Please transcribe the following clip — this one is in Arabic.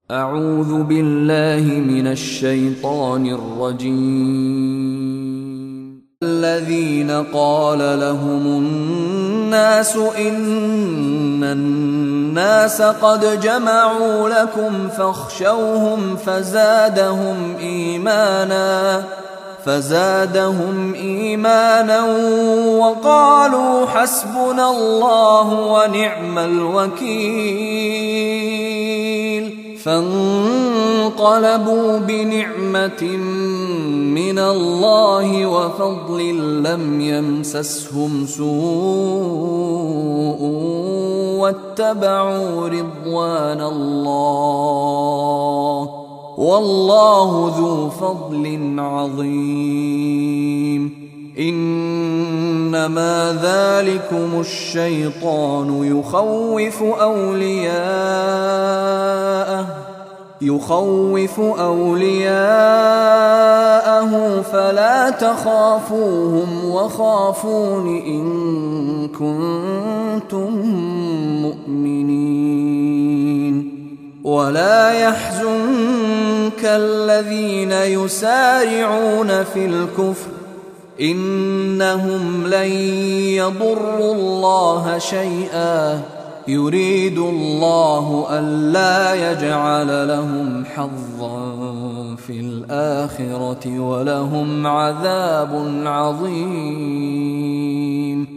أعوذ بالله من الشيطان الرجيم. الذين قال لهم الناس إن الناس قد جمعوا لكم فاخشوهم فزادهم إيمانا وقالوا حسبنا الله ونعم الوكيل. فانقلبوا بنعمة من الله وفضل لم يمسسهم سوء واتبعوا رضوان الله والله ذو فضل عظيم. إنما ذلكم الشيطان يخوف أولياءه فلا تخافوهم وخافون إن كنتم مؤمنين. ولا يحزنك الذين يسارعون في الكفر إنهم لن يضروا الله شيئا يريد الله ألا يجعل لهم حظا في الآخرة ولهم عذاب عظيم.